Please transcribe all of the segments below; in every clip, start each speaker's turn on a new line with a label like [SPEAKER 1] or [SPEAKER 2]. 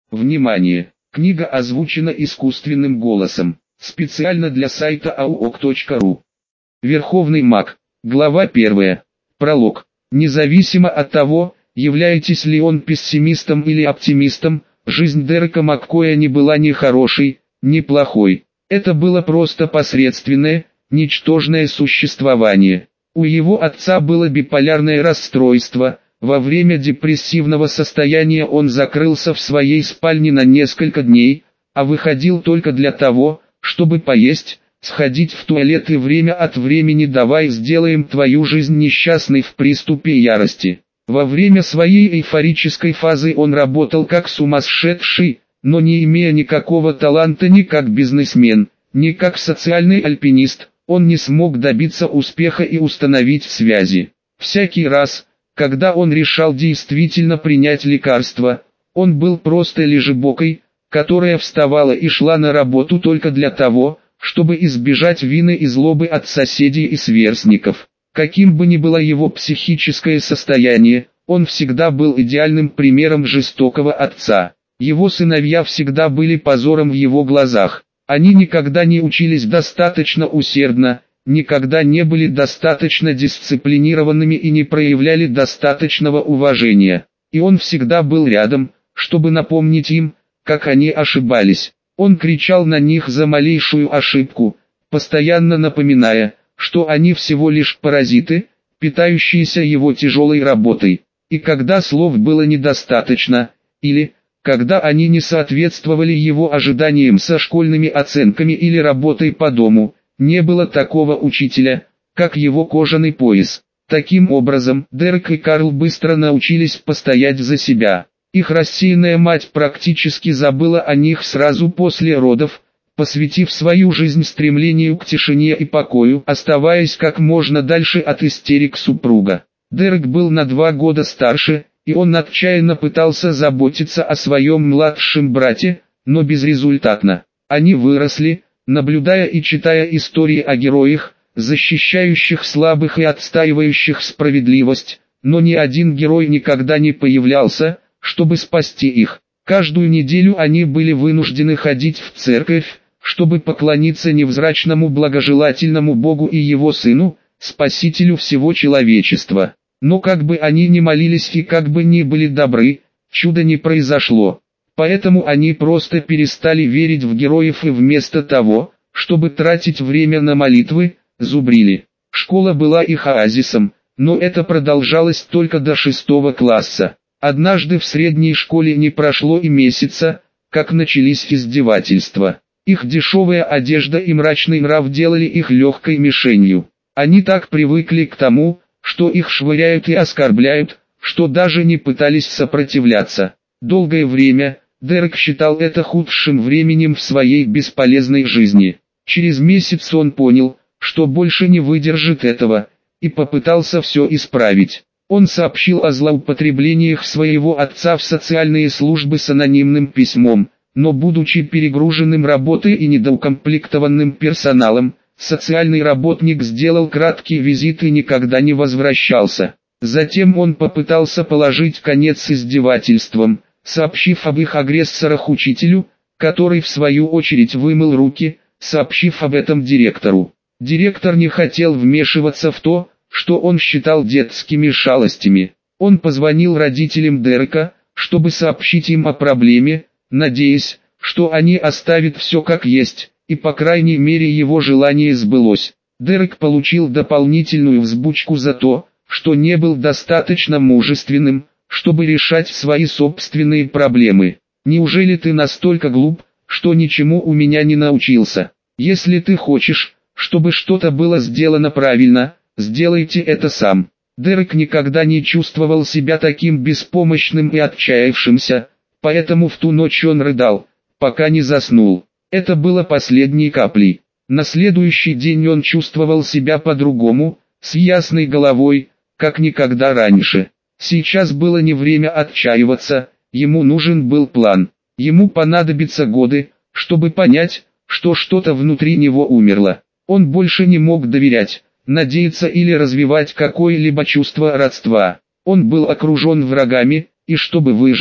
[SPEAKER 1] Внимание! Книга озвучена искусственным голосом. Специально для сайта auok.ru. Верховный маг. Глава 1. Пролог. Независимо от того, являетесь ли он пессимистом или оптимистом, жизнь Дерека Маккоя не была ни хорошей, ни плохой. Это было просто посредственное, ничтожное существование. У его отца было биполярное расстройство. Во время депрессивного состояния он закрылся в своей спальне на несколько дней, а выходил только для того, чтобы поесть, сходить в туалет и время от времени «давай сделаем твою жизнь несчастной» в приступе ярости. Во время своей эйфорической фазы он работал как сумасшедший, но не имея никакого таланта ни как бизнесмен, ни как социальный альпинист, он не смог добиться успеха и установить связи. Всякий раз, когда он решал действительно принять лекарство, он был просто лежебокой, которая вставала и шла на работу только для того, чтобы избежать вины и злобы от соседей и сверстников. Каким бы ни было его психическое состояние, он всегда был идеальным примером жестокого отца. Его сыновья всегда были позором в его глазах. Они никогда не учились достаточно усердно, никогда не были достаточно дисциплинированными и не проявляли достаточного уважения. И он всегда был рядом, чтобы напомнить им, как они ошибались. Он кричал на них за малейшую ошибку, постоянно напоминая, что они всего лишь паразиты, питающиеся его тяжелой работой. И когда слов было недостаточно, или, когда они не соответствовали его ожиданиям со школьными оценками или работой по дому, не было такого учителя, как его кожаный пояс. Таким образом, Дерек и Карл быстро научились постоять за себя. Их рассеянная мать практически забыла о них сразу после родов, посвятив свою жизнь стремлению к тишине и покою, оставаясь как можно дальше от истерик супруга. Дерек был на 2 года старше, и он отчаянно пытался заботиться о своем младшем брате, но безрезультатно. Они выросли, наблюдая и читая истории о героях, защищающих слабых и отстаивающих справедливость, но ни один герой никогда не появлялся, чтобы спасти их. Каждую неделю они были вынуждены ходить в церковь, чтобы поклониться невзрачному благожелательному Богу и его Сыну, Спасителю всего человечества. Но как бы они ни молились и как бы ни были добры, чудо не произошло. Поэтому они просто перестали верить в героев и вместо того, чтобы тратить время на молитвы, зубрили. Школа была их оазисом, но это продолжалось только до 6 класса. Однажды в средней школе не прошло и месяца, как начались издевательства. Их дешевая одежда и мрачный нрав делали их легкой мишенью. Они так привыкли к тому, что их швыряют и оскорбляют, что даже не пытались сопротивляться. Долгое время, Дерек считал это худшим временем в своей бесполезной жизни. Через месяц он понял, что больше не выдержит этого, и попытался все исправить. Он сообщил о злоупотреблениях своего отца в социальные службы с анонимным письмом, но будучи перегруженным работой и недоукомплектованным персоналом, социальный работник сделал краткий визит и никогда не возвращался. Затем он попытался положить конец издевательствам, сообщив об их агрессорах учителю, который в свою очередь вымыл руки, сообщив об этом директору. Директор не хотел вмешиваться в то, что он считал детскими шалостями. Он позвонил родителям Дерека, чтобы сообщить им о проблеме, надеясь, что они оставят все как есть, и по крайней мере его желание сбылось. Дерек получил дополнительную взбучку за то, что не был достаточно мужественным, чтобы решать свои собственные проблемы. «Неужели ты настолько глуп, что ничему у меня не научился? Если ты хочешь, чтобы что-то было сделано правильно, сделайте это сам». Дерек никогда не чувствовал себя таким беспомощным и отчаявшимся, поэтому в ту ночь он рыдал, пока не заснул. Это было последней каплей. На следующий день он чувствовал себя по-другому, с ясной головой, как никогда раньше. Сейчас было не время отчаиваться, ему нужен был план. Ему понадобятся годы, чтобы понять, что что-то внутри него умерло. Он больше не мог доверять, надеяться или развивать какое-либо чувство родства. Он был окружен врагами, и чтобы выжить,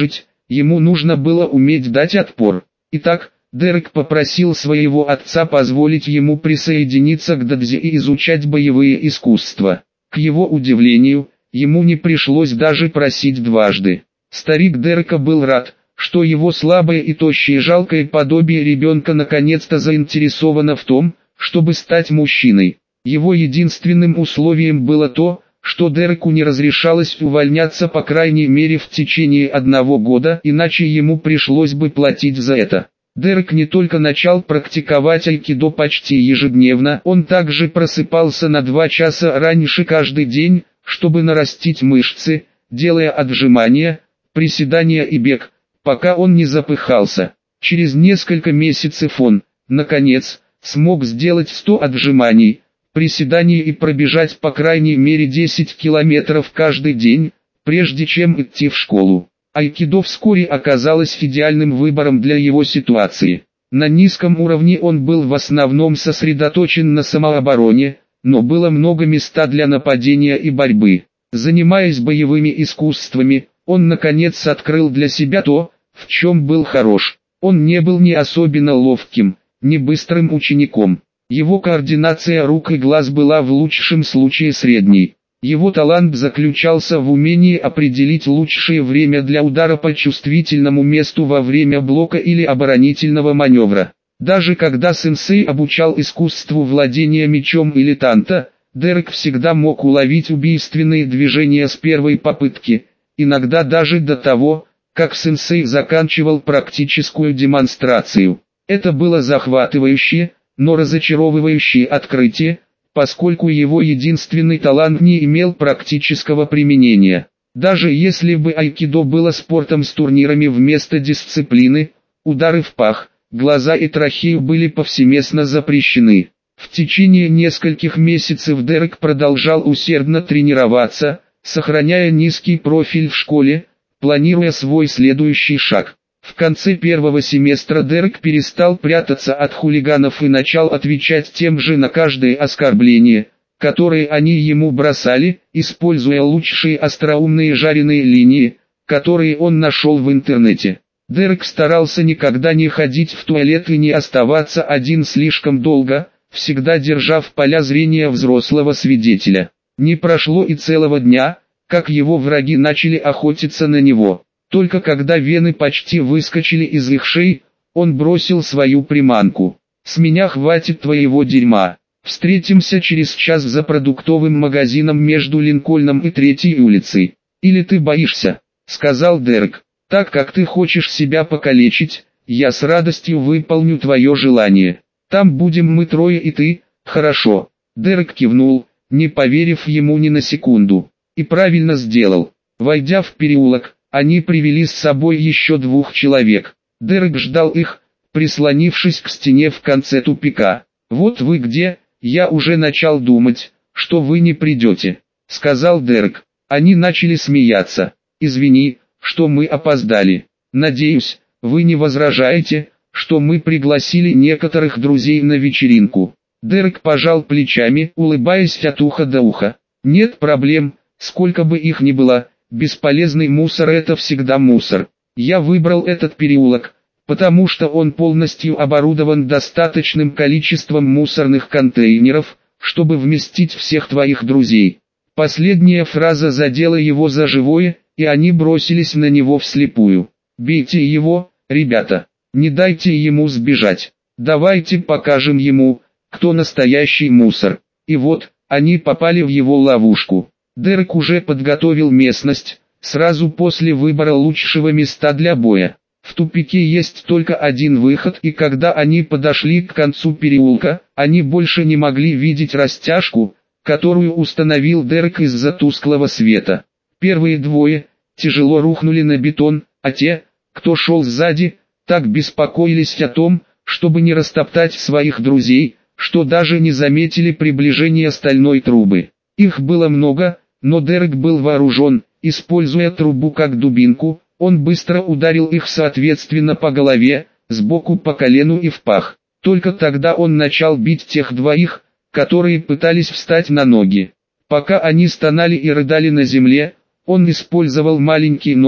[SPEAKER 1] ему нужно было уметь дать отпор. Итак, Дерек попросил своего отца позволить ему присоединиться к Дадзе и изучать боевые искусства. К его удивлению, ему не пришлось даже просить дважды. Старик Дерека был рад, что его слабое и тощее жалкое подобие ребенка наконец-то заинтересовано в том, чтобы стать мужчиной. Его единственным условием было то, что Дереку не разрешалось увольняться по крайней мере в течение 1 года, иначе ему пришлось бы платить за это. Дерек не только начал практиковать айкидо почти ежедневно, он также просыпался на 2 часа раньше каждый день, чтобы нарастить мышцы, делая отжимания, приседания и бег, пока он не запыхался. Через несколько месяцев он, наконец, смог сделать 100 отжиманий, приседаний и пробежать по крайней мере 10 километров каждый день, прежде чем идти в школу. Айкидо вскоре оказалось идеальным выбором для его ситуации. На низком уровне он был в основном сосредоточен на самообороне, но было много места для нападения и борьбы. Занимаясь боевыми искусствами, он наконец открыл для себя то, в чем был хорош. Он не был ни особенно ловким, ни быстрым учеником. Его координация рук и глаз была в лучшем случае средней. Его талант заключался в умении определить лучшее время для удара по чувствительному месту во время блока или оборонительного маневра. Даже когда сенсей обучал искусству владения мечом или танто, Дерек всегда мог уловить убийственные движения с первой попытки, иногда даже до того, как сенсей заканчивал практическую демонстрацию. Это было захватывающее, но разочаровывающее открытие, поскольку его единственный талант не имел практического применения. Даже если бы айкидо было спортом с турнирами вместо дисциплины, удары в пах, глаза и трахею были повсеместно запрещены. В течение нескольких месяцев Дерек продолжал усердно тренироваться, сохраняя низкий профиль в школе, планируя свой следующий шаг. В конце первого семестра Дерек перестал прятаться от хулиганов и начал отвечать тем же на каждое оскорбление, которое они ему бросали, используя лучшие остроумные жареные линии, которые он нашел в интернете. Дерек старался никогда не ходить в туалет и не оставаться один слишком долго, всегда держа в поле зрения взрослого свидетеля. Не прошло и целого дня, как его враги начали охотиться на него. Только когда вены почти выскочили из их шеи, он бросил свою приманку. «С меня хватит твоего дерьма. Встретимся через час за продуктовым магазином между Линкольном и 3-й улицей. Или ты боишься?» — сказал Дерек. «Так как ты хочешь себя покалечить, я с радостью выполню твое желание. Там будем мы трое и ты, хорошо?» Дерек кивнул, не поверив ему ни на секунду. И правильно сделал. Войдя в переулок, они привели с собой еще 2 человек. Дерек ждал их, прислонившись к стене в конце тупика. «Вот вы где, я уже начал думать, что вы не придете», — сказал Дерек. Они начали смеяться. «Извини, что мы опоздали. Надеюсь, вы не возражаете, что мы пригласили некоторых друзей на вечеринку». Дерек пожал плечами, улыбаясь от уха до уха. «Нет проблем, сколько бы их ни было. Бесполезный мусор — это всегда мусор. Я выбрал этот переулок, потому что он полностью оборудован достаточным количеством мусорных контейнеров, чтобы вместить всех твоих друзей». Последняя фраза задела его за живое, и они бросились на него вслепую. «Бейте его, ребята, не дайте ему сбежать. Давайте покажем ему, кто настоящий мусор». И вот, они попали в его ловушку. Дерек уже подготовил местность, сразу после выбора лучшего места для боя. В тупике есть только один выход, и когда они подошли к концу переулка, они больше не могли видеть растяжку, которую установил Дерек из-за тусклого света. Первые 2 тяжело рухнули на бетон, а те, кто шел сзади, так беспокоились о том, чтобы не растоптать своих друзей, что даже не заметили приближения стальной трубы. Их было много, но Дерек был вооружен. Используя трубу как дубинку, он быстро ударил их соответственно по голове, сбоку по колену и в пах. Только тогда он начал бить тех 2, которые пытались встать на ноги. Пока они стонали и рыдали на земле, он использовал маленький нож,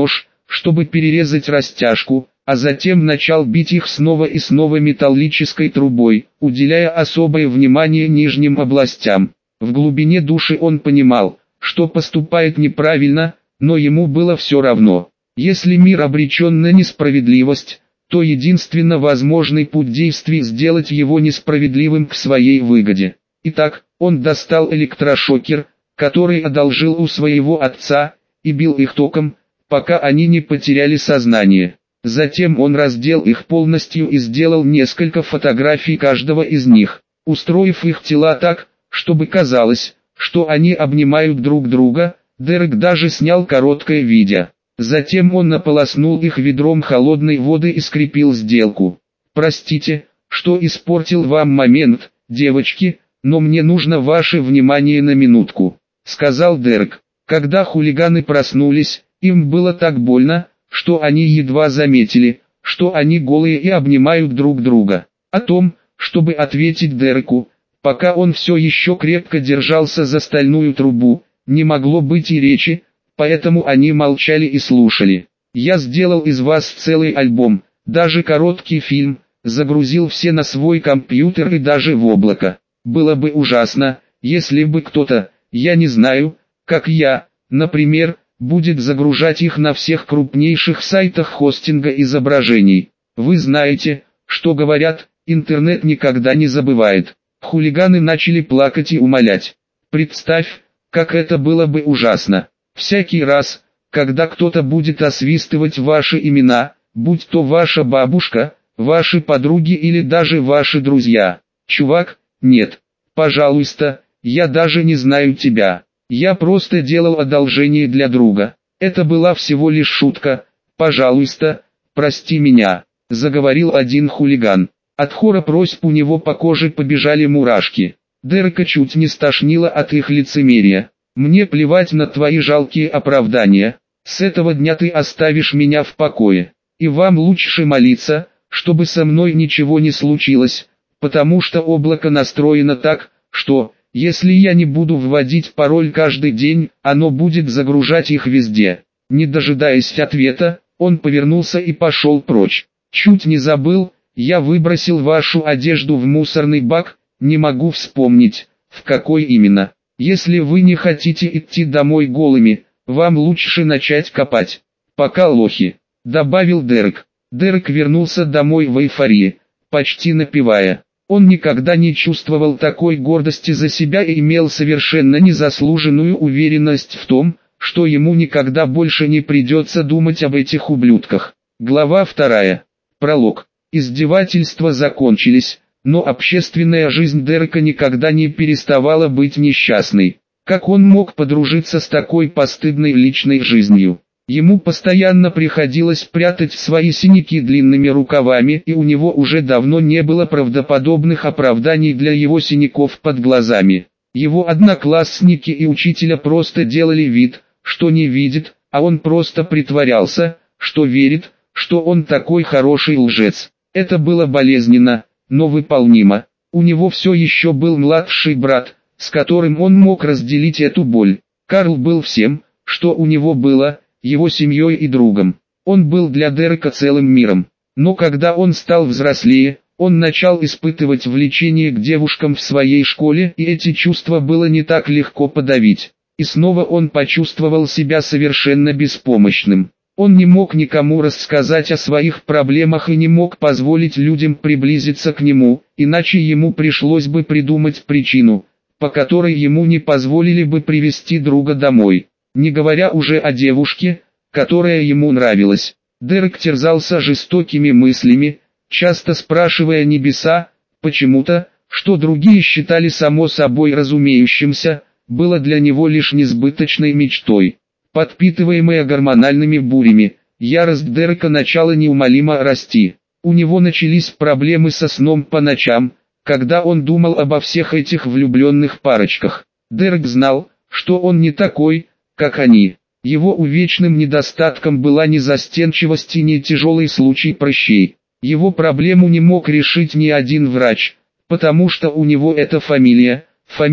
[SPEAKER 1] чтобы перерезать растяжку, а затем начал бить их снова и снова металлической трубой, уделяя особое внимание нижним областям. В глубине души он понимал, что поступает неправильно, но ему было все равно. Если мир обречен на несправедливость, то единственно возможный путь действий сделать его несправедливым к своей выгоде. Итак, он достал электрошокер, который одолжил у своего отца, и бил их током, пока они не потеряли сознание. Затем он раздел их полностью и сделал несколько фотографий каждого из них, устроив их тела так, чтобы казалось, что они обнимают друг друга. Дерек даже снял короткое видео. Затем он наполоснул их ведром холодной воды и скрепил сделку. «Простите, что испортил вам момент, девочки, но мне нужно ваше внимание на минутку», — сказал Дерек. Когда хулиганы проснулись, им было так больно, что они едва заметили, что они голые и обнимают друг друга. О том, чтобы ответить Дереку, пока он все еще крепко держался за стальную трубу, не могло быть и речи, поэтому они молчали и слушали. «Я сделал из вас целый альбом, даже короткий фильм, загрузил все на свой компьютер и даже в облако. Было бы ужасно, если бы кто-то, я не знаю, как я, например, будет загружать их на всех крупнейших сайтах хостинга изображений. Вы знаете, что говорят, интернет никогда не забывает». Хулиганы начали плакать и умолять. «Представь, как это было бы ужасно. Всякий раз, когда кто-то будет освистывать ваши имена, будь то ваша бабушка, ваши подруги или даже ваши друзья. Чувак, нет. Пожалуйста, я даже не знаю тебя. Я просто делал одолжение для друга. Это была всего лишь шутка. Пожалуйста, прости меня», — заговорил один хулиган. От хора просьб у него по коже побежали мурашки. Дерека чуть не стошнило от их лицемерия. «Мне плевать на твои жалкие оправдания. С этого дня ты оставишь меня в покое. И вам лучше молиться, чтобы со мной ничего не случилось, потому что облако настроено так, что, если я не буду вводить пароль каждый день, оно будет загружать их везде». Не дожидаясь ответа, он повернулся и пошел прочь. «Чуть не забыл, я выбросил вашу одежду в мусорный бак, не могу вспомнить, в какой именно. Если вы не хотите идти домой голыми, вам лучше начать копать. Пока лохи», — добавил Дерек. Дерек вернулся домой в эйфории, почти напевая. Он никогда не чувствовал такой гордости за себя и имел совершенно незаслуженную уверенность в том, что ему никогда больше не придется думать об этих ублюдках. Глава 2. Пролог. Издевательства закончились, но общественная жизнь Дерека никогда не переставала быть несчастной. Как он мог подружиться с такой постыдной личной жизнью? Ему постоянно приходилось прятать свои синяки длинными рукавами, и у него уже давно не было правдоподобных оправданий для его синяков под глазами. Его одноклассники и учителя просто делали вид, что не видят, а он просто притворялся, что верит, что он такой хороший лжец. Это было болезненно, но выполнимо. У него все еще был младший брат, с которым он мог разделить эту боль. Карл был всем, что у него было, его семьей и другом. Он был для Дерека целым миром. Но когда он стал взрослее, он начал испытывать влечение к девушкам в своей школе, и эти чувства было не так легко подавить. И снова он почувствовал себя совершенно беспомощным. Он не мог никому рассказать о своих проблемах и не мог позволить людям приблизиться к нему, иначе ему пришлось бы придумать причину, по которой ему не позволили бы привести друга домой. Не говоря уже о девушке, которая ему нравилась. Дерек терзался жестокими мыслями, часто спрашивая небеса, почему-то, что другие считали само собой разумеющимся, было для него лишь несбыточной мечтой. Подпитываемая гормональными бурями, ярость Дерека начала неумолимо расти. У него начались проблемы со сном по ночам, когда он думал обо всех этих влюбленных парочках. Дерек знал, что он не такой, как они. Его увечным недостатком была не застенчивость и не тяжелый случай прыщей. Его проблему не мог решить ни один врач, потому что у него эта фамилия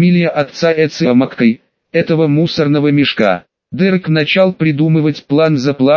[SPEAKER 1] отца Эциа Маккей, этого мусорного мешка. Дерек начал придумывать план за планом,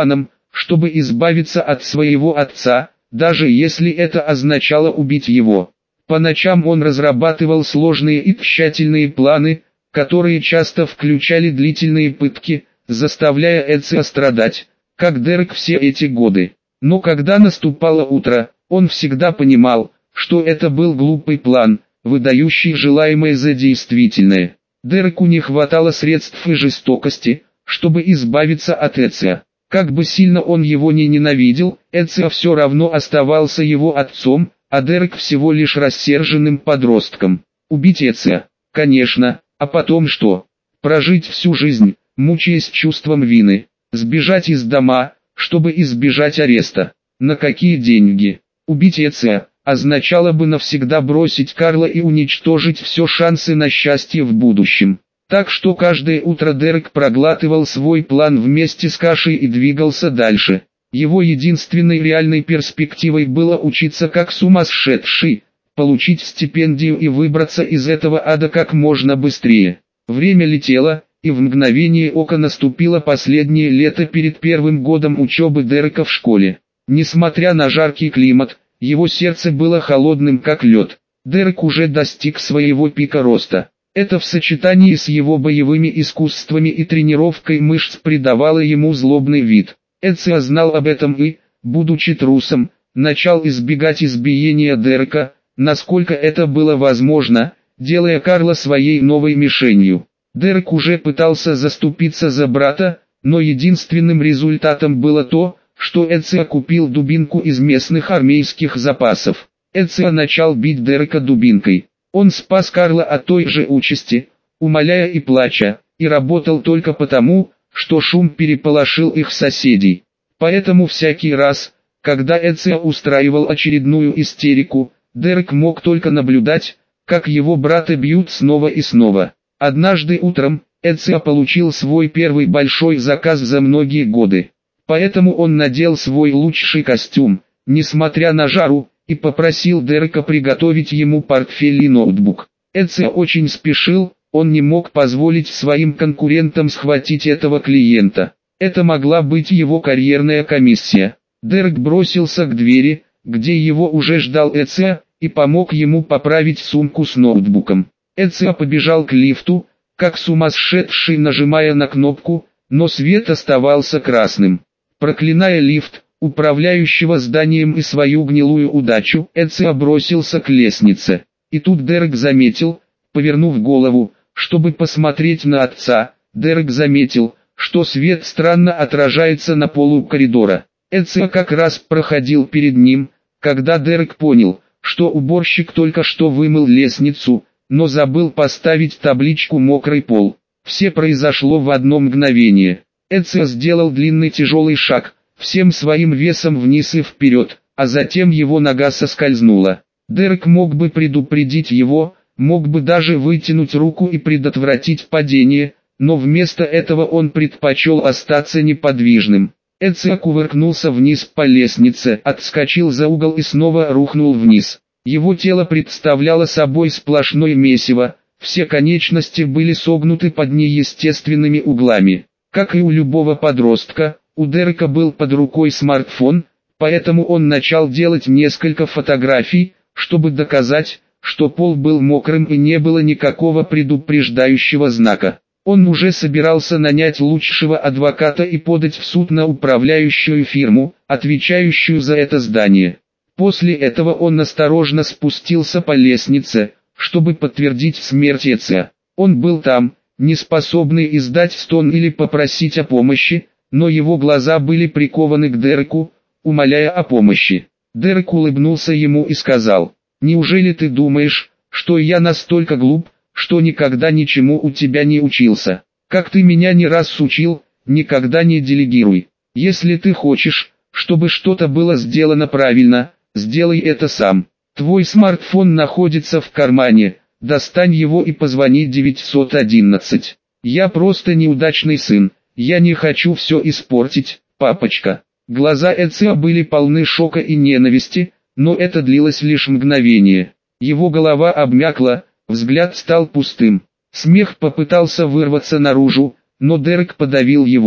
[SPEAKER 1] чтобы избавиться от своего отца, даже если это означало убить его. По ночам он разрабатывал сложные и тщательные планы, которые часто включали длительные пытки, заставляя Эцио страдать, как Дерек все эти годы. Но когда наступало утро, он всегда понимал, что это был глупый план, выдающий желаемое за действительное. Дереку не хватало средств и жестокости, чтобы избавиться от Эцио. Как бы сильно он его не ненавидел, Эцио все равно оставался его отцом, а Дерек всего лишь рассерженным подростком. Убить Эцио? Конечно, а потом что? Прожить всю жизнь, мучаясь чувством вины, сбежать из дома, чтобы избежать ареста. На какие деньги? Убить Эцио означало бы навсегда бросить Карла и уничтожить все шансы на счастье в будущем. Так что каждое утро Дерек проглатывал свой план вместе с кашей и двигался дальше. Его единственной реальной перспективой было учиться как сумасшедший, получить стипендию и выбраться из этого ада как можно быстрее. Время летело, и в мгновение ока наступило последнее лето перед первым годом учебы Дерека в школе. Несмотря на жаркий климат, его сердце было холодным как лед. Дерек уже достиг своего пика роста. Это в сочетании с его боевыми искусствами и тренировкой мышц придавало ему злобный вид. Эцио знал об этом и, будучи трусом, начал избегать избиения Дерека, насколько это было возможно, делая Карла своей новой мишенью. Дерек уже пытался заступиться за брата, но единственным результатом было то, что Эцио купил дубинку из местных армейских запасов. Эцио начал бить Дерека дубинкой. Он спас Карла от той же участи, умоляя и плача, и работал только потому, что шум переполошил их соседей. Поэтому всякий раз, когда Эцио устраивал очередную истерику, Дерек мог только наблюдать, как его брата бьют снова и снова. Однажды утром, Эцио получил свой первый большой заказ за многие годы. Поэтому он надел свой лучший костюм, несмотря на жару, и попросил Дерека приготовить ему портфель и ноутбук. Эцио очень спешил, он не мог позволить своим конкурентам схватить этого клиента. Это могла быть его карьерная комиссия. Дерек бросился к двери, где его уже ждал Эцио, и помог ему поправить сумку с ноутбуком. Эцио побежал к лифту, как сумасшедший, нажимая на кнопку, но свет оставался красным. Проклиная лифт, управляющего зданием и свою гнилую удачу, Эцио бросился к лестнице. И тут Дерек заметил, повернув голову, чтобы посмотреть на отца, Дерек заметил, что свет странно отражается на полу коридора. Эцио как раз проходил перед ним, когда Дерек понял, что уборщик только что вымыл лестницу, но забыл поставить табличку «Мокрый пол». Все произошло в одно мгновение. Эцио сделал длинный тяжелый шаг, всем своим весом вниз и вперед, а затем его нога соскользнула. Дерек мог бы предупредить его, мог бы даже вытянуть руку и предотвратить падение, но вместо этого он предпочел остаться неподвижным. Эцио кувыркнулся вниз по лестнице, отскочил за угол и снова рухнул вниз. Его тело представляло собой сплошное месиво, все конечности были согнуты под неестественными углами. Как и у любого подростка, у Дерека был под рукой смартфон, поэтому он начал делать несколько фотографий, чтобы доказать, что пол был мокрым и не было никакого предупреждающего знака. Он уже собирался нанять лучшего адвоката и подать в суд на управляющую фирму, отвечающую за это здание. После этого он осторожно спустился по лестнице, чтобы подтвердить смерть Эцио. Он был там, не способный издать стон или попросить о помощи, но его глаза были прикованы к Дереку, умоляя о помощи. Дерек улыбнулся ему и сказал: «Неужели ты думаешь, что я настолько глуп, что никогда ничему у тебя не учился? Как ты меня не раз учил, никогда не делегируй. Если ты хочешь, чтобы что-то было сделано правильно, сделай это сам. Твой смартфон находится в кармане, достань его и позвони 911. Я просто неудачный сын, я не хочу все испортить, папочка». Глаза Эцио были полны шока и ненависти, но это длилось лишь мгновение. Его голова обмякла, взгляд стал пустым. Смех попытался вырваться наружу, но Дерек подавил его.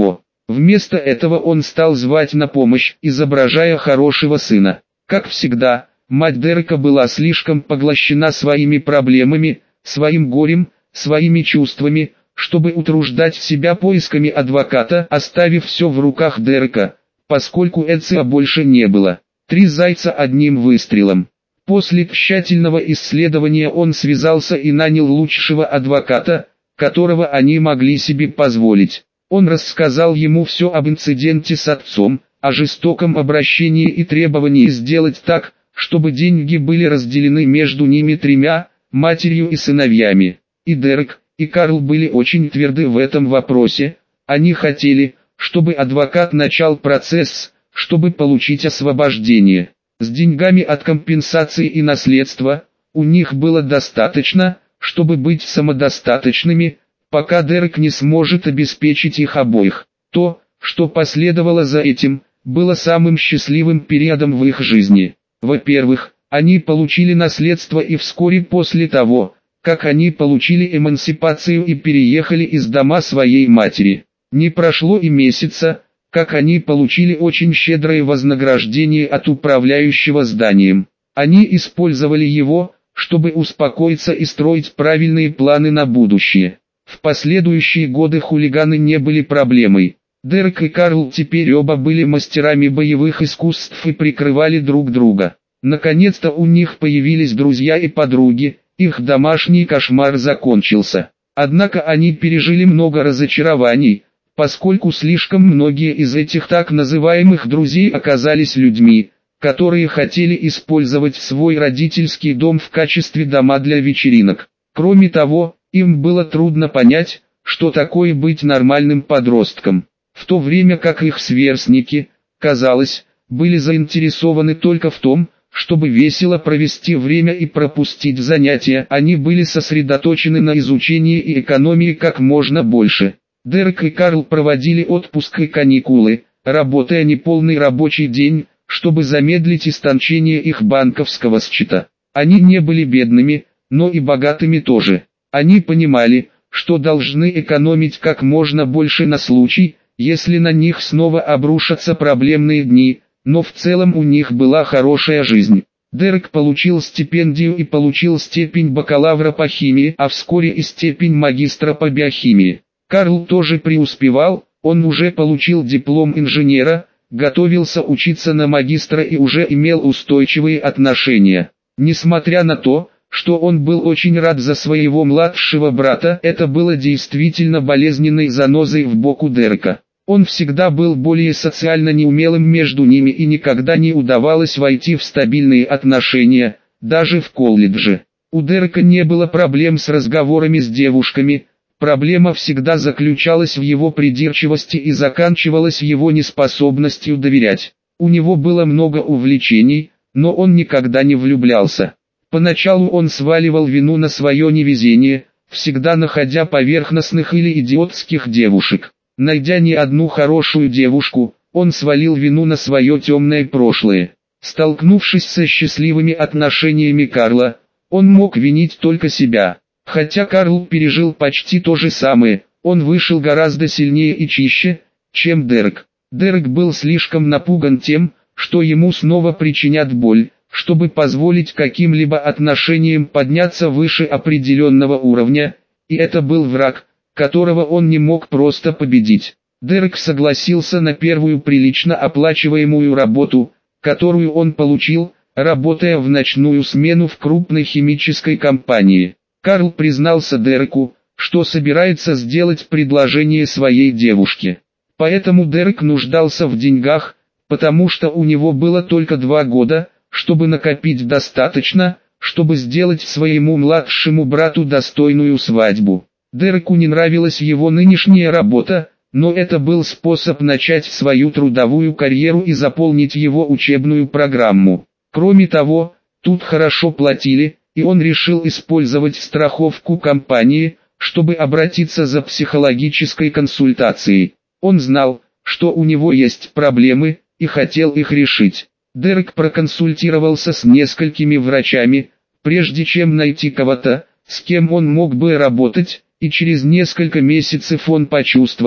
[SPEAKER 1] Вместо этого он стал звать на помощь, изображая хорошего сына. Как всегда, мать Дерека была слишком поглощена своими проблемами, своим горем, своими чувствами, чтобы утруждать себя поисками адвоката, оставив все в руках Дерека, поскольку Эциа больше не было. 3 зайца одним выстрелом. После тщательного исследования он связался и нанял лучшего адвоката, которого они могли себе позволить. Он рассказал ему все об инциденте с отцом, о жестоком обращении и требовании сделать так, чтобы деньги были разделены между ними 3, матерью и сыновьями. И Дерек, и Карл были очень тверды в этом вопросе. Они хотели, чтобы адвокат начал процесс, чтобы получить освобождение. С деньгами от компенсации и наследства у них было достаточно, чтобы быть самодостаточными, пока Дерек не сможет обеспечить их обоих. То, что последовало за этим, было самым счастливым периодом в их жизни. Во-первых, они получили наследство, и вскоре после того, как они получили эмансипацию и переехали из дома своей матери, не прошло и месяца, как они получили очень щедрое вознаграждение от управляющего зданием. Они использовали его, чтобы успокоиться и строить правильные планы на будущее. В последующие годы хулиганы не были проблемой. Дерек и Карл теперь оба были мастерами боевых искусств и прикрывали друг друга. Наконец-то у них появились друзья и подруги, их домашний кошмар закончился. Однако они пережили много разочарований, поскольку слишком многие из этих так называемых друзей оказались людьми, которые хотели использовать свой родительский дом в качестве дома для вечеринок. Кроме того, им было трудно понять, что такое быть нормальным подростком, в то время как их сверстники, казалось, были заинтересованы только в том, чтобы весело провести время и пропустить занятия. Они были сосредоточены на изучении и экономии как можно больше. Дерек и Карл проводили отпуск и каникулы, работая неполный рабочий день, чтобы замедлить истончение их банковского счета. Они не были бедными, но и богатыми тоже. Они понимали, что должны экономить как можно больше на случай, если на них снова обрушатся проблемные дни, но в целом у них была хорошая жизнь. Дерек получил стипендию и получил степень бакалавра по химии, а вскоре и степень магистра по биохимии. Карл тоже преуспевал, он уже получил диплом инженера, готовился учиться на магистра и уже имел устойчивые отношения. Несмотря на то, что он был очень рад за своего младшего брата, это было действительно болезненной занозой в боку Дерека. Он всегда был более социально неумелым между ними и никогда не удавалось войти в стабильные отношения, даже в колледже. У Дерека не было проблем с разговорами с девушками, проблема всегда заключалась в его придирчивости и заканчивалась его неспособностью доверять. У него было много увлечений, но он никогда не влюблялся. Поначалу он сваливал вину на свое невезение, всегда находя поверхностных или идиотских девушек. Найдя не одну хорошую девушку, он свалил вину на свое темное прошлое. Столкнувшись со счастливыми отношениями Карла, он мог винить только себя. Хотя Карл пережил почти то же самое, он вышел гораздо сильнее и чище, чем Дерек. Дерек был слишком напуган тем, что ему снова причинят боль, чтобы позволить каким-либо отношениям подняться выше определенного уровня, и это был враг, которого он не мог просто победить. Дерек согласился на первую прилично оплачиваемую работу, которую он получил, работая в ночную смену в крупной химической компании. Карл признался Дереку, что собирается сделать предложение своей девушке. Поэтому Дерек нуждался в деньгах, потому что у него было только 2 года, чтобы накопить достаточно, чтобы сделать своему младшему брату достойную свадьбу. Дереку не нравилась его нынешняя работа, но это был способ начать свою трудовую карьеру и заполнить его учебную программу. Кроме того, тут хорошо платили, и он решил использовать страховку компании, чтобы обратиться за психологической консультацией. Он знал, что у него есть проблемы, и хотел их решить. Дерек проконсультировался с несколькими врачами, прежде чем найти кого-то, с кем он мог бы работать, и через несколько месяцев он почувствовал,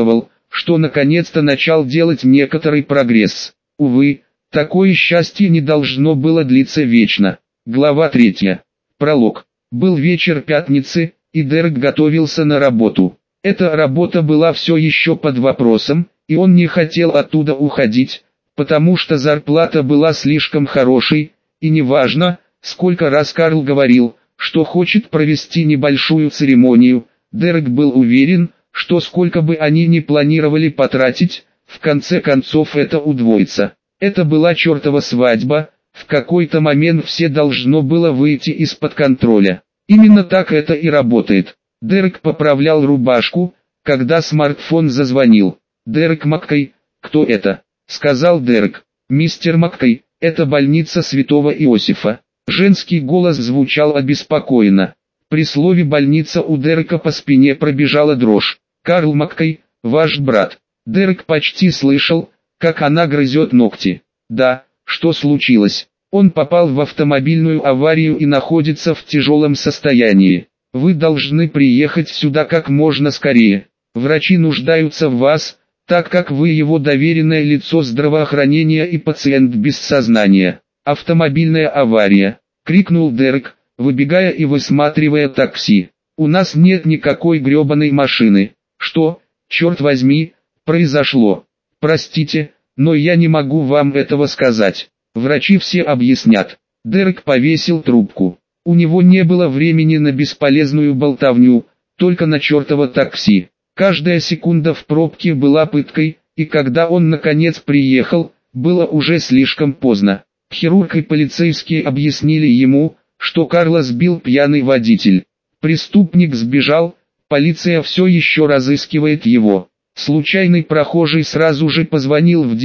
[SPEAKER 1] что наконец-то начал делать некоторый прогресс. Увы, такое счастье не должно было длиться вечно. Глава 3. Пролог. Был вечер пятницы, и Дерек готовился на работу. Эта работа была все еще под вопросом, и он не хотел оттуда уходить, потому что зарплата была слишком хорошей, и неважно, сколько раз Карл говорил, что хочет провести небольшую церемонию, Дерек был уверен, что сколько бы они ни планировали потратить, в конце концов это удвоится. Это была чертова свадьба, в какой-то момент все должно было выйти из-под контроля. Именно так это и работает. Дерек поправлял рубашку, когда смартфон зазвонил. «Дерек Маккей, кто это?» — сказал Дерек. «Мистер Маккей, это больница Святого Иосифа». Женский голос звучал обеспокоенно. При слове «больница» у Дерека по спине пробежала дрожь. «Карл Маккей, ваш брат». Дерек почти слышал, как она грызет ногти. «Да, что случилось?» «Он попал в автомобильную аварию и находится в тяжелом состоянии. Вы должны приехать сюда как можно скорее. Врачи нуждаются в вас, так как вы его доверенное лицо здравоохранения и пациент без сознания». «Автомобильная авария!» — крикнул Дерек, выбегая и высматривая такси. «У нас нет никакой гребаной машины». «Что, черт возьми, произошло?» «Простите, но я не могу вам этого сказать. Врачи все объяснят». Дерек повесил трубку. У него не было времени на бесполезную болтовню, только на чертово такси. Каждая секунда в пробке была пыткой, и когда он наконец приехал, было уже слишком поздно. Хирург и полицейские объяснили ему, что Карла сбил пьяный водитель. Преступник сбежал, полиция все еще разыскивает его. Случайный прохожий сразу же позвонил в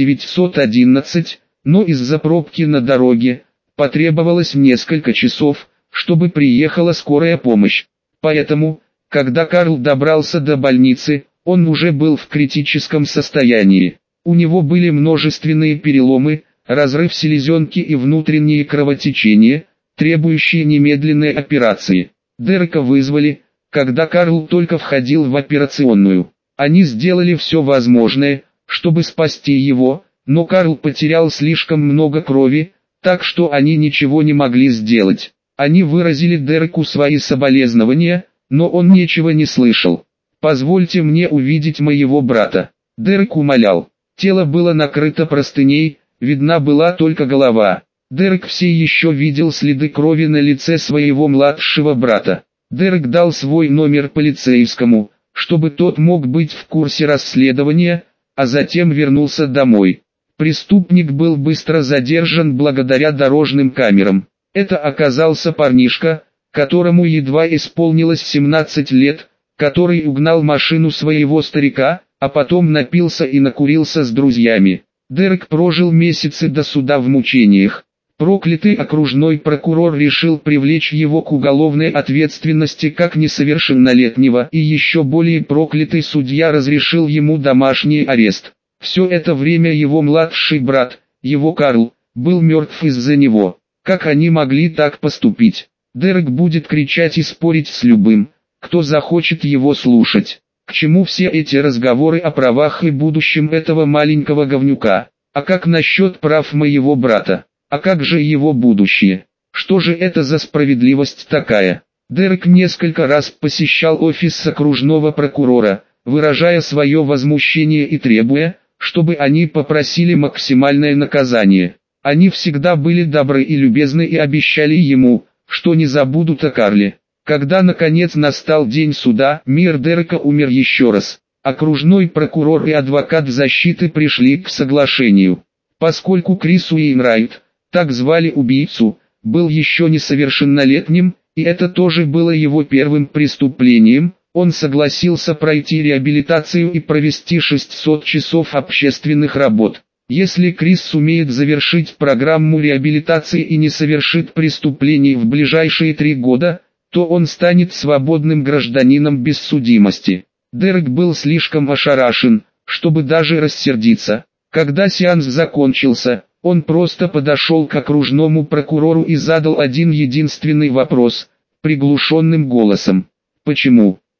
[SPEAKER 1] 911, но из-за пробки на дороге потребовалось несколько часов, чтобы приехала скорая помощь. Поэтому, когда Карл добрался до больницы, он уже был в критическом состоянии. У него были множественные переломы, разрыв селезенки и внутренние кровотечения, требующие немедленной операции. Дерека вызвали, когда Карл только входил в операционную. Они сделали все возможное, чтобы спасти его, но Карл потерял слишком много крови, так что они ничего не могли сделать. Они выразили Дереку свои соболезнования, но он ничего не слышал. «Позвольте мне увидеть моего брата». Дерек умолял. Тело было накрыто простыней, видна была только голова. Дерек все еще видел следы крови на лице своего младшего брата. Дерек дал свой номер полицейскому, чтобы тот мог быть в курсе расследования, а затем вернулся домой. Преступник был быстро задержан благодаря дорожным камерам. Это оказался парнишка, которому едва исполнилось 17 лет, который угнал машину своего старика, а потом напился и накурился с друзьями. Дерек прожил месяцы до суда в мучениях. Проклятый окружной прокурор решил привлечь его к уголовной ответственности как несовершеннолетнего, и еще более проклятый судья разрешил ему домашний арест. Все это время его младший брат, его Карл, был мертв из-за него. Как они могли так поступить? Дерек будет кричать и спорить с любым, кто захочет его слушать. К чему все эти разговоры о правах и будущем этого маленького говнюка? А как насчет прав моего брата? А как же его будущее? Что же это за справедливость такая? Дерек несколько раз посещал офис окружного прокурора, выражая свое возмущение и требуя, чтобы они попросили максимальное наказание. Они всегда были добры и любезны и обещали ему, что не забудут о Карле. Когда наконец настал день суда, мир Дерека умер еще раз. Окружной прокурор и адвокат защиты пришли к соглашению. Поскольку Крис Уэйнрайт, так звали убийцу, был еще несовершеннолетним, и это тоже было его первым преступлением, он согласился пройти реабилитацию и провести 600 часов общественных работ. Если Крис сумеет завершить программу реабилитации и не совершит преступлений в ближайшие 3 года, то он станет свободным гражданином без судимости. Дерек был слишком ошарашен, чтобы даже рассердиться. Когда сеанс закончился, он просто подошел к окружному прокурору и задал один единственный вопрос, приглушенным голосом. «Почему?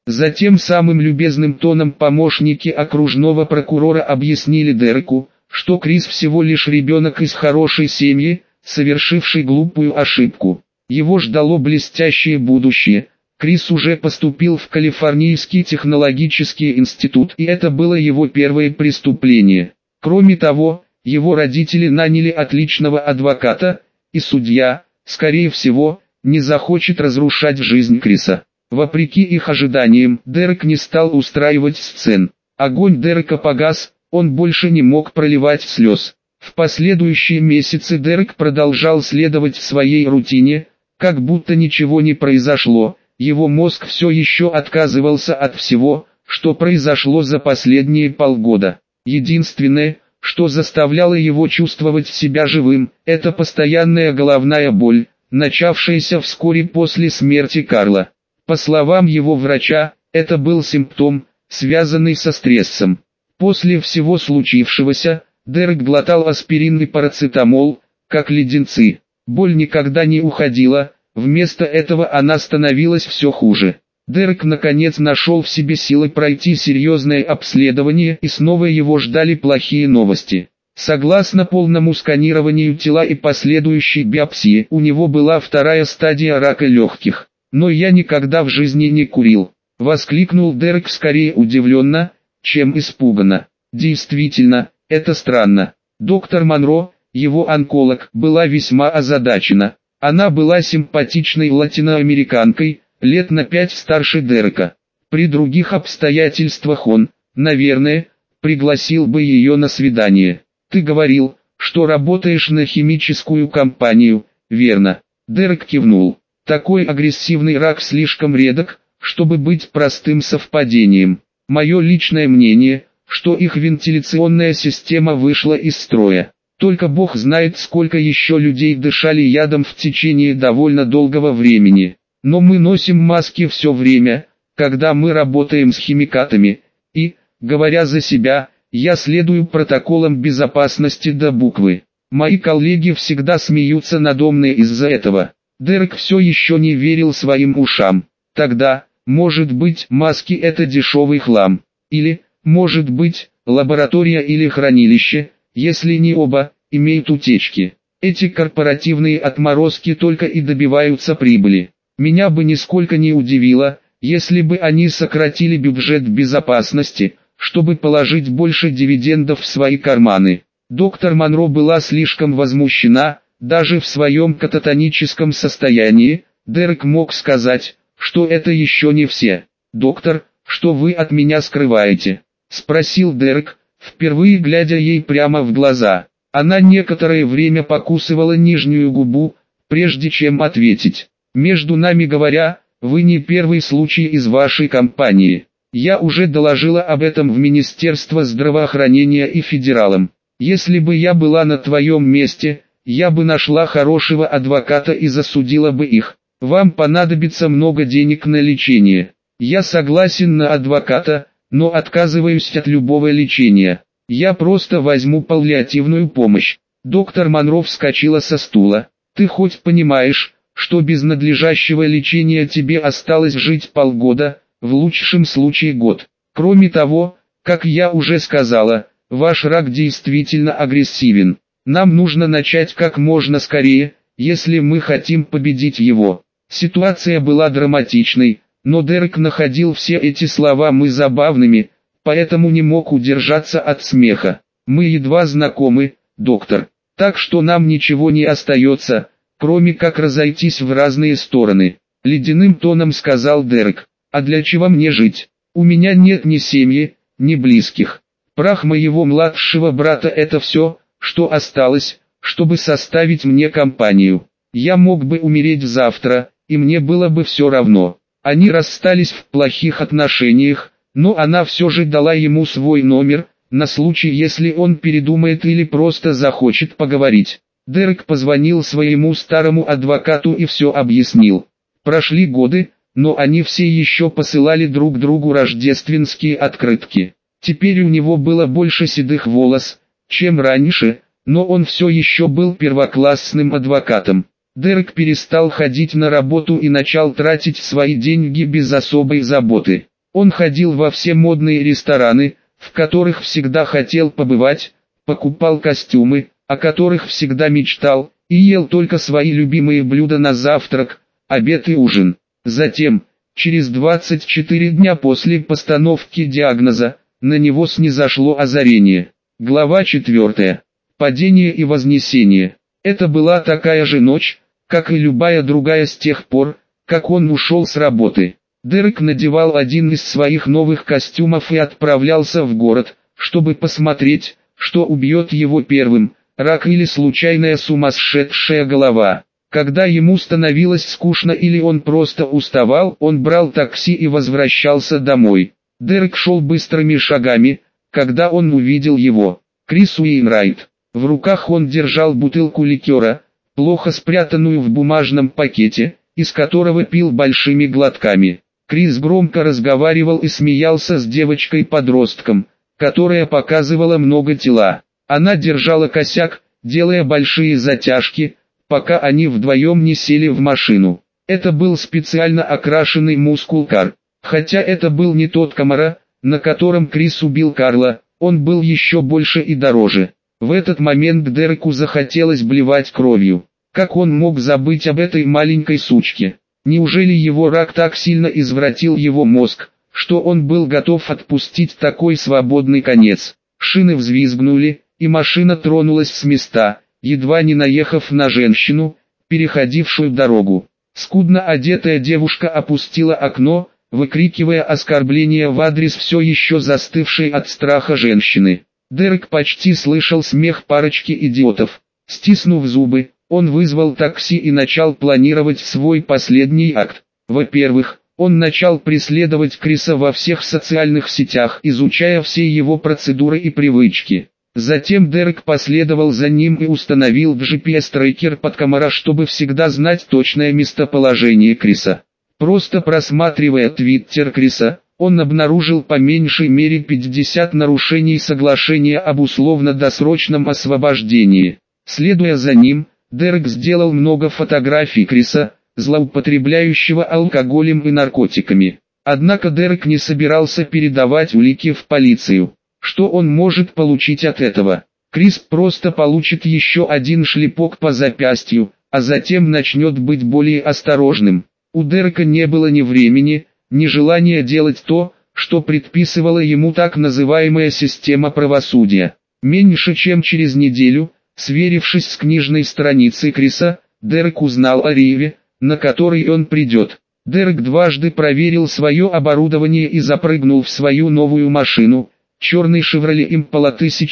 [SPEAKER 1] Затем самым любезным тоном помощники окружного прокурора объяснили Дереку, что Крис всего лишь ребенок из хорошей семьи, совершивший глупую ошибку. Его ждало блестящее будущее. Крис уже поступил в Калифорнийский технологический институт, и это было его первое преступление. Кроме того, его родители наняли отличного адвоката, и судья, скорее всего, не захочет разрушать жизнь Криса. Вопреки их ожиданиям, Дерек не стал устраивать сцен. Огонь Дерека погас, он больше не мог проливать слез. В последующие месяцы Дерек продолжал следовать своей рутине, как будто ничего не произошло. Его мозг все еще отказывался от всего, что произошло за последние полгода. Единственное, что заставляло его чувствовать себя живым, это постоянная головная боль, начавшаяся вскоре после смерти Карла. По словам его врача, это был симптом, связанный со стрессом. После всего случившегося, Дерек глотал аспирин и парацетамол, как леденцы. Боль никогда не уходила, вместо этого она становилась все хуже. Дерек наконец нашел в себе силы пройти серьезное обследование, и снова его ждали плохие новости. Согласно полному сканированию тела и последующей биопсии, у него была вторая стадия рака легких. «Но я никогда в жизни не курил», — воскликнул Дерек скорее удивленно, чем испуганно. Действительно, это странно. Доктор Монро, его онколог, была весьма озадачена. Она была симпатичной латиноамериканкой, лет на 5 старше Дерека. При других обстоятельствах он, наверное, пригласил бы ее на свидание. «Ты говорил, что работаешь на химическую компанию, верно?» Дерек кивнул. «Такой агрессивный рак слишком редок, чтобы быть простым совпадением. Мое личное мнение, что их вентиляционная система вышла из строя. Только Бог знает, сколько еще людей дышали ядом в течение довольно долгого времени. Но мы носим маски все время, когда мы работаем с химикатами, и, говоря за себя, я следую протоколам безопасности до буквы. Мои коллеги всегда смеются надо мной из-за этого». Дерек все еще не верил своим ушам. Тогда, может быть, маски это дешевый хлам. Или, может быть, лаборатория или хранилище, если не оба, имеют утечки. Эти корпоративные отморозки только и добиваются прибыли. Меня бы нисколько не удивило, если бы они сократили бюджет безопасности, чтобы положить больше дивидендов в свои карманы. Доктор Монро была слишком возмущена. Даже в своем кататоническом состоянии, Дерек мог сказать, что это еще не все. «Доктор, что вы от меня скрываете?» – спросил Дерек, впервые глядя ей прямо в глаза. Она некоторое время покусывала нижнюю губу, прежде чем ответить. «Между нами говоря, вы не первый случай из вашей компании. Я уже доложила об этом в Министерство здравоохранения и федералам. Если бы я была на твоем месте, я бы нашла хорошего адвоката и засудила бы их. Вам понадобится много денег на лечение. Я согласен на адвоката, но отказываюсь от любого лечения. Я просто возьму паллиативную помощь». Доктор Монро вскочила со стула. «Ты хоть понимаешь, что без надлежащего лечения тебе осталось жить полгода, в лучшем случае год? Кроме того, как я уже сказала, ваш рак действительно агрессивен. Нам нужно начать как можно скорее, если мы хотим победить его». Ситуация была драматичной, но Дерек находил все эти слова забавными, поэтому не мог удержаться от смеха. «Мы едва знакомы, доктор, так что нам ничего не остается, кроме как разойтись в разные стороны», — ледяным тоном сказал Дерек. «А для чего мне жить? У меня нет ни семьи, ни близких. Прах моего младшего брата — это все, что осталось, чтобы составить мне компанию. Я мог бы умереть завтра, и мне было бы все равно». Они расстались в плохих отношениях, но она все же дала ему свой номер, на случай если он передумает или просто захочет поговорить. Дерек позвонил своему старому адвокату и все объяснил. Прошли годы, но они все еще посылали друг другу рождественские открытки. Теперь у него было больше седых волос, чем раньше, но он все еще был первоклассным адвокатом. Дерек перестал ходить на работу и начал тратить свои деньги без особой заботы. Он ходил во все модные рестораны, в которых всегда хотел побывать, покупал костюмы, о которых всегда мечтал, и ел только свои любимые блюда на завтрак, обед и ужин. Затем, через 24 дня после постановки диагноза, на него снизошло озарение. Глава 4. Падение и вознесение. Это была такая же ночь, как и любая другая с тех пор, как он ушел с работы. Дерек надевал один из своих новых костюмов и отправлялся в город, чтобы посмотреть, что убьет его первым, рак или случайная сумасшедшая голова. Когда ему становилось скучно или он просто уставал, он брал такси и возвращался домой. Дерек шел быстрыми шагами, когда он увидел его. Крис Уэйнрайт. В руках он держал бутылку ликера, плохо спрятанную в бумажном пакете, из которого пил большими глотками. Крис громко разговаривал и смеялся с девочкой-подростком, которая показывала много тела. Она держала косяк, делая большие затяжки, пока они вдвоем не сели в машину. Это был специально окрашенный мускул-кар. Хотя это был не тот Камаро, на котором Крис убил Карла, он был еще больше и дороже. В этот момент Дереку захотелось блевать кровью. Как он мог забыть об этой маленькой сучке? Неужели его рак так сильно извратил его мозг, что он был готов отпустить такой свободный конец? Шины взвизгнули, и машина тронулась с места, едва не наехав на женщину, переходившую дорогу. Скудно одетая девушка опустила окно, выкрикивая оскорбления в адрес все еще застывшей от страха женщины. Дерек почти слышал смех парочки идиотов. Стиснув зубы, он вызвал такси и начал планировать свой последний акт. Во-первых, он начал преследовать Криса во всех социальных сетях, изучая все его процедуры и привычки. Затем Дерек последовал за ним и установил GPS-трекер под Камаро, чтобы всегда знать точное местоположение Криса. Просто просматривая твиттер Криса, он обнаружил по меньшей мере 50 нарушений соглашения об условно-досрочном освобождении. Следуя за ним, Дерек сделал много фотографий Криса, злоупотребляющего алкоголем и наркотиками. Однако Дерек не собирался передавать улики в полицию. Что он может получить от этого? Крис просто получит еще один шлепок по запястью, а затем начнет быть более осторожным. У Дерека не было ни времени, ни желания делать то, что предписывала ему так называемая система правосудия. Меньше чем через неделю, сверившись с книжной страницей Криса, Дерек узнал о рейве, на который он придет. Дерек дважды проверил свое оборудование и запрыгнул в свою новую машину, черный Chevrolet Impala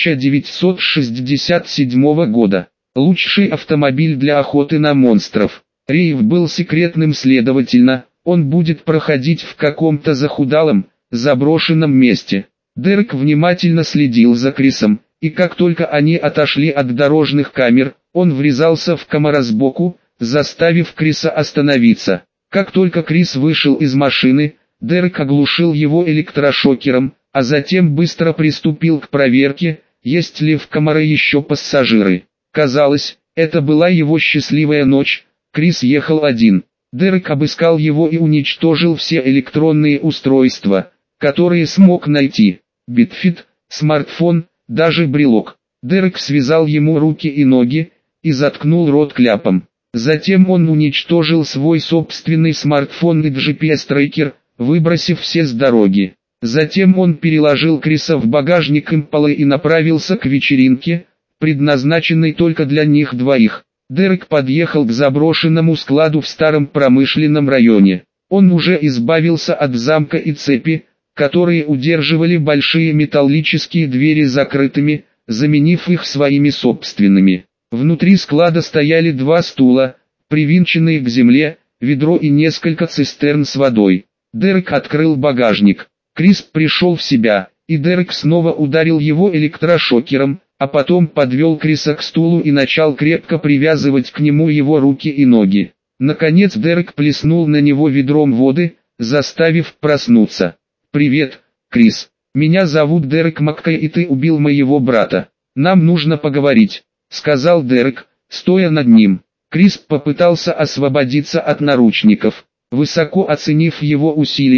[SPEAKER 1] 1967 года. Лучший автомобиль для охоты на монстров. Рейв был секретным, следовательно, он будет проходить в каком-то захудалом, заброшенном месте. Дерек внимательно следил за Крисом, и как только они отошли от дорожных камер, он врезался в Камаро сбоку, заставив Криса остановиться. Как только Крис вышел из машины, Дерек оглушил его электрошокером, а затем быстро приступил к проверке, есть ли в Камаро еще пассажиры. Казалось, это была его счастливая ночь. Крис ехал один. Дерек обыскал его и уничтожил все электронные устройства, которые смог найти. Битфит, смартфон, даже брелок. Дерек связал ему руки и ноги и заткнул рот кляпом. Затем он уничтожил свой собственный смартфон и GPS-трекер, выбросив все с дороги. Затем он переложил Криса в багажник Импалы и направился к вечеринке, предназначенной только для них двоих. Дерек подъехал к заброшенному складу в старом промышленном районе. Он уже избавился от замка и цепи, которые удерживали большие металлические двери закрытыми, заменив их своими собственными. Внутри склада стояли два стула, привинченные к земле, ведро и несколько цистерн с водой. Дерек открыл багажник. Крис пришел в себя, и Дерек снова ударил его электрошокером, а потом подвел Криса к стулу и начал крепко привязывать к нему его руки и ноги. Наконец Дерек плеснул на него ведром воды, заставив проснуться. «Привет, Крис. Меня зовут Дерек Маккей, и ты убил моего брата. Нам нужно поговорить», — сказал Дерек, стоя над ним. Крис попытался освободиться от наручников. Высоко оценив его усилия,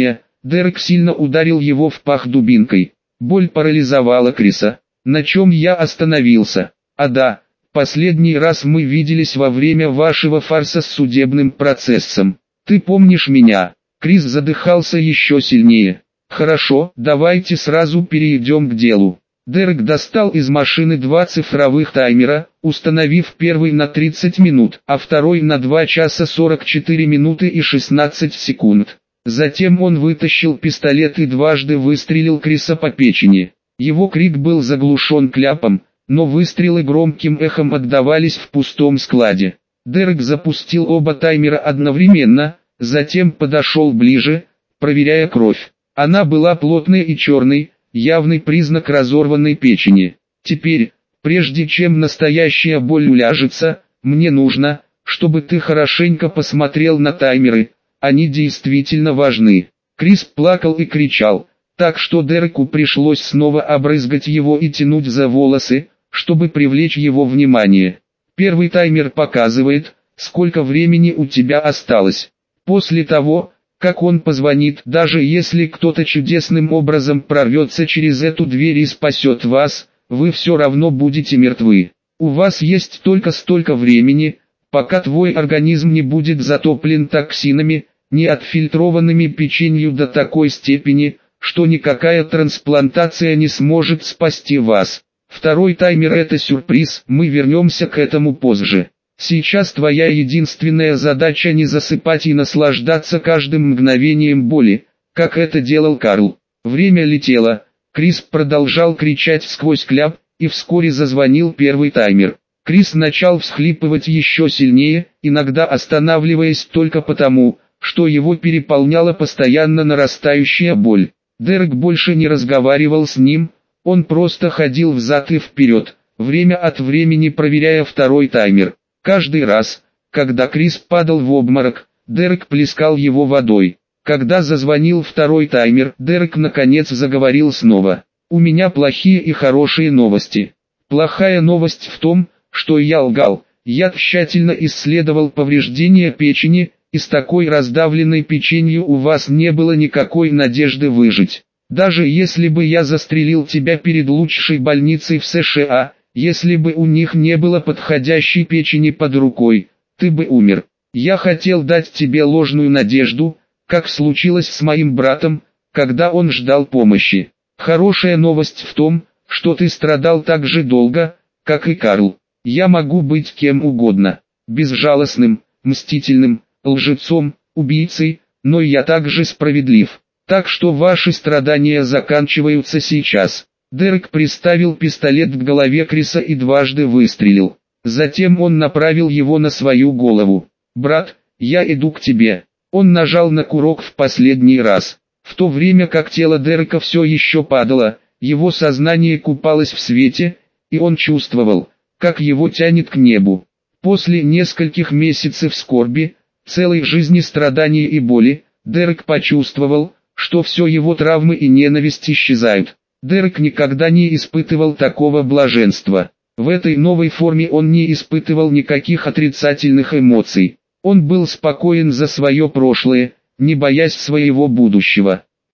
[SPEAKER 1] Дерек сильно ударил его в пах дубинкой. Боль парализовала Криса. На чем я остановился? А да, последний раз мы виделись во время вашего фарса с судебным процессом. Ты помнишь меня? Крис задыхался еще сильнее. Хорошо, давайте сразу перейдем к делу. Дерек достал из машины два цифровых таймера, установив первый на 30 минут, а второй на 2 часа 44 минуты и 16 секунд. Затем он вытащил пистолет и дважды выстрелил Криса по печени. Его крик был заглушен кляпом, но выстрелы громким эхом отдавались в пустом складе. Дерек запустил оба таймера одновременно, затем подошел ближе, проверяя кровь. Она была плотной и черной, явный признак разорванной печени. Теперь, прежде чем настоящая боль уляжется, мне нужно, чтобы ты хорошенько посмотрел на таймеры, они действительно важны. Крис плакал и кричал, так что Дереку пришлось снова обрызгать его и тянуть за волосы, чтобы привлечь его внимание. Первый таймер показывает, сколько времени у тебя осталось. После того, как он позвонит, даже если кто-то чудесным образом прорвется через эту дверь и спасет вас, вы все равно будете мертвы. У вас есть только столько времени, пока твой организм не будет затоплен токсинами, не отфильтрованными печенью до такой степени, что никакая трансплантация не сможет спасти вас. Второй таймер — это сюрприз, мы вернемся к этому позже. Сейчас твоя единственная задача не засыпать и наслаждаться каждым мгновением боли, как это делал Карл. Время летело, Крис продолжал кричать сквозь кляп, и вскоре зазвонил первый таймер. Крис начал всхлипывать еще сильнее, иногда останавливаясь только потому, что его переполняла постоянно нарастающая боль. Дерек больше не разговаривал с ним, он просто ходил взад и вперед, время от времени проверяя второй таймер. Каждый раз, когда Крис падал в обморок, Дерек плескал его водой. Когда зазвонил второй таймер, Дерек наконец заговорил снова. «У меня плохие и хорошие новости. Плохая новость в том, что я лгал. Я тщательно исследовал повреждения печени, и с такой раздавленной печенью у вас не было никакой надежды выжить. Даже если бы я застрелил тебя перед лучшей больницей в США, если бы у них не было подходящей печени под рукой, ты бы умер. Я хотел дать тебе ложную надежду, как случилось с моим братом, когда он ждал помощи. Хорошая новость в том, что ты страдал так же долго, как и Карл. Я могу быть кем угодно, безжалостным, мстительным, лжецом, убийцей, но я также справедлив. Так что ваши страдания заканчиваются сейчас». Дерек приставил пистолет к голове Криса и дважды выстрелил. Затем он направил его на свою голову. «Брат, я иду к тебе». Он нажал на курок в последний раз. В то время как тело Дерека все еще падало, его сознание купалось в свете, и он чувствовал, как его тянет к небу. После нескольких месяцев скорби, целой жизни страданий и боли, Дерек почувствовал, что все его травмы и ненависть исчезают. Дерек никогда не испытывал такого блаженства. В этой новой форме он не испытывал никаких отрицательных эмоций. Он был спокоен за свое прошлое, не боясь своего будущего.